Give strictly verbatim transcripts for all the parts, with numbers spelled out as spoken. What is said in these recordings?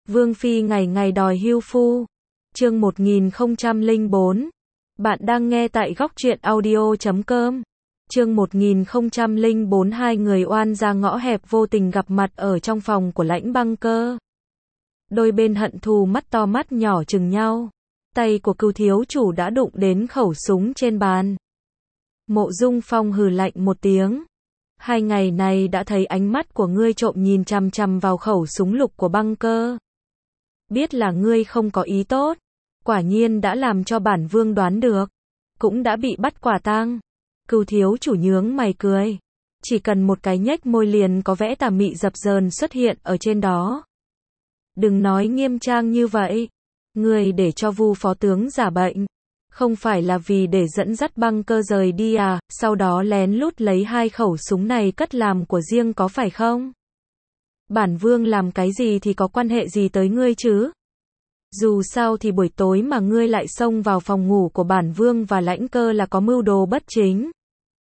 Vương phi ngày ngày đòi hưu phu. Chương một nghìn không trăm lẻ bốn. Bạn đang nghe tại góc truyện audio chấm com. Chương một nghìn không trăm lẻ bốn. Hai người oan ra ngõ hẹp vô tình gặp mặt ở trong phòng của Lãnh Băng Cơ. Đôi bên hận thù mắt to mắt nhỏ chừng nhau. Tay của Cưu thiếu chủ đã đụng đến khẩu súng trên bàn. Mộ Dung Phong hừ lạnh một tiếng. Hai ngày này đã thấy ánh mắt của ngươi trộm nhìn chằm chằm vào khẩu súng lục của Băng Cơ. Biết là ngươi không có ý tốt. Quả nhiên đã làm cho bản vương đoán được. Cũng đã bị bắt quả tang. Cưu thiếu chủ nhướng mày cười. Chỉ cần một cái nhếch môi liền có vẽ tà mị dập dờn xuất hiện ở trên đó. Đừng nói nghiêm trang như vậy. Ngươi để cho Vu phó tướng giả bệnh. Không phải là vì để dẫn dắt Băng Cơ rời đi à, sau đó lén lút lấy hai khẩu súng này cất làm của riêng có phải không? Bản vương làm cái gì thì có quan hệ gì tới ngươi chứ? Dù sao thì buổi tối mà ngươi lại xông vào phòng ngủ của bản vương và Lãnh Cơ là có mưu đồ bất chính.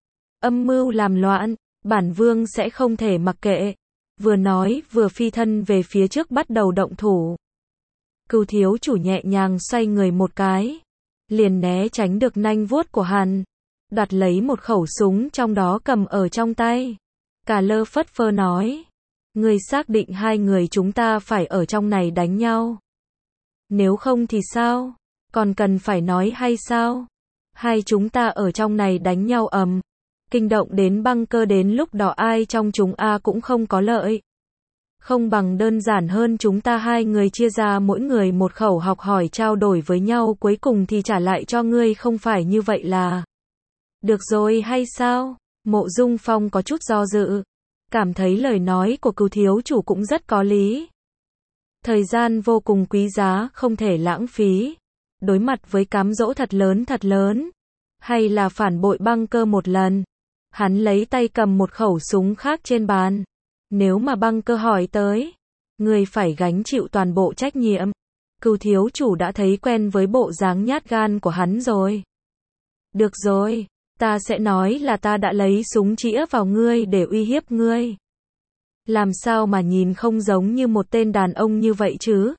Âm mưu làm loạn, bản vương sẽ không thể mặc kệ. Vừa nói, vừa phi thân về phía trước bắt đầu động thủ. Cưu thiếu chủ nhẹ nhàng xoay người một cái. Liền né tránh được nanh vuốt của hắn. Đoạt lấy một khẩu súng trong đó cầm ở trong tay. Cả lơ phất phơ nói. Ngươi xác định hai người chúng ta phải ở trong này đánh nhau. Nếu không thì sao? Còn cần phải nói hay sao? Hai chúng ta ở trong này đánh nhau ầm. Kinh động đến Băng Cơ, đến lúc đó ai trong chúng a cũng không có lợi. Không bằng đơn giản hơn chúng ta hai người chia ra mỗi người một khẩu học hỏi trao đổi với nhau, cuối cùng thì trả lại cho ngươi, không phải như vậy là được rồi hay sao? Mộ Dung Phong có chút do dự. Cảm thấy lời nói của Cưu thiếu chủ cũng rất có lý. Thời gian vô cùng quý giá, không thể lãng phí. Đối mặt với cám dỗ thật lớn thật lớn. Hay là phản bội Băng Cơ một lần. Hắn lấy tay cầm một khẩu súng khác trên bàn. Nếu mà Băng Cơ hỏi tới, ngươi phải gánh chịu toàn bộ trách nhiệm. Cưu thiếu chủ đã thấy quen với bộ dáng nhát gan của hắn rồi. Được rồi, ta sẽ nói là ta đã lấy súng chĩa vào ngươi để uy hiếp ngươi. Làm sao mà nhìn không giống như một tên đàn ông như vậy chứ?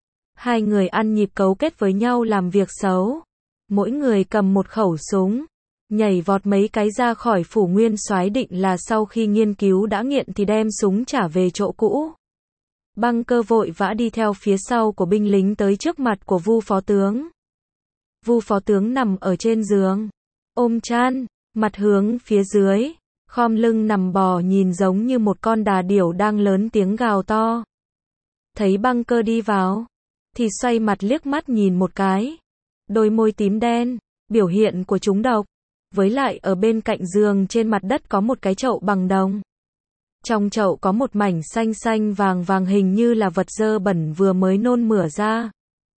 Hai người ăn nhịp cấu kết với nhau làm việc xấu. Mỗi người cầm một khẩu súng. Nhảy vọt mấy cái ra khỏi phủ nguyên soái, định là sau khi nghiên cứu đã nghiện thì đem súng trả về chỗ cũ. Băng Cơ vội vã đi theo phía sau của binh lính tới trước mặt của Vu phó tướng. Vu phó tướng nằm ở trên giường, ôm chăn, mặt hướng phía dưới, khom lưng nằm bò nhìn giống như một con đà điểu đang lớn tiếng gào to. Thấy Băng Cơ đi vào, thì xoay mặt liếc mắt nhìn một cái. Đôi môi tím đen, biểu hiện của trúng độc. Với lại ở bên cạnh giường trên mặt đất có một cái chậu bằng đồng. Trong chậu có một mảnh xanh xanh vàng vàng, hình như là vật dơ bẩn vừa mới nôn mửa ra.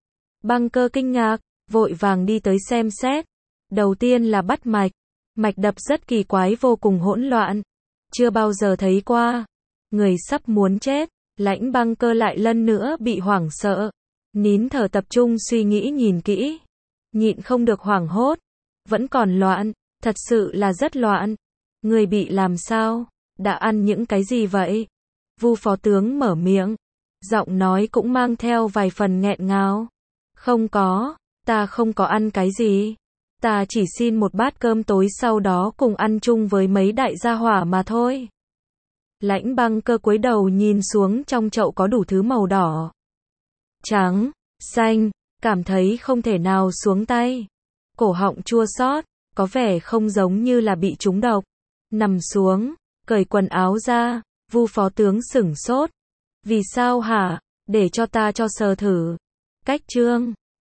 Băng Cơ kinh ngạc, vội vàng đi tới xem xét. Đầu tiên là bắt mạch. Mạch đập rất kỳ quái, vô cùng hỗn loạn. Chưa bao giờ thấy qua. Người sắp muốn chết. Lãnh Băng Cơ lại lần nữa bị hoảng sợ. Nín thở tập trung suy nghĩ nhìn kỹ. Nhịn không được hoảng hốt. Vẫn còn loạn. Thật sự là rất loạn. Người bị làm sao? Đã ăn những cái gì vậy? Vu phó tướng mở miệng. Giọng nói cũng mang theo vài phần nghẹn ngào. Không có, ta không có ăn cái gì. Ta chỉ xin một bát cơm tối sau đó cùng ăn chung với mấy đại gia hỏa mà thôi. Lãnh Băng Cơ cúi đầu nhìn xuống, trong chậu có đủ thứ màu đỏ, trắng, xanh, cảm thấy không thể nào xuống tay. Cổ họng chua xót, có vẻ không giống như là bị trúng độc. Nằm xuống, cởi quần áo ra. Vu phó tướng sửng sốt. Vì sao hả? Để cho ta cho sờ thử. Cách trương,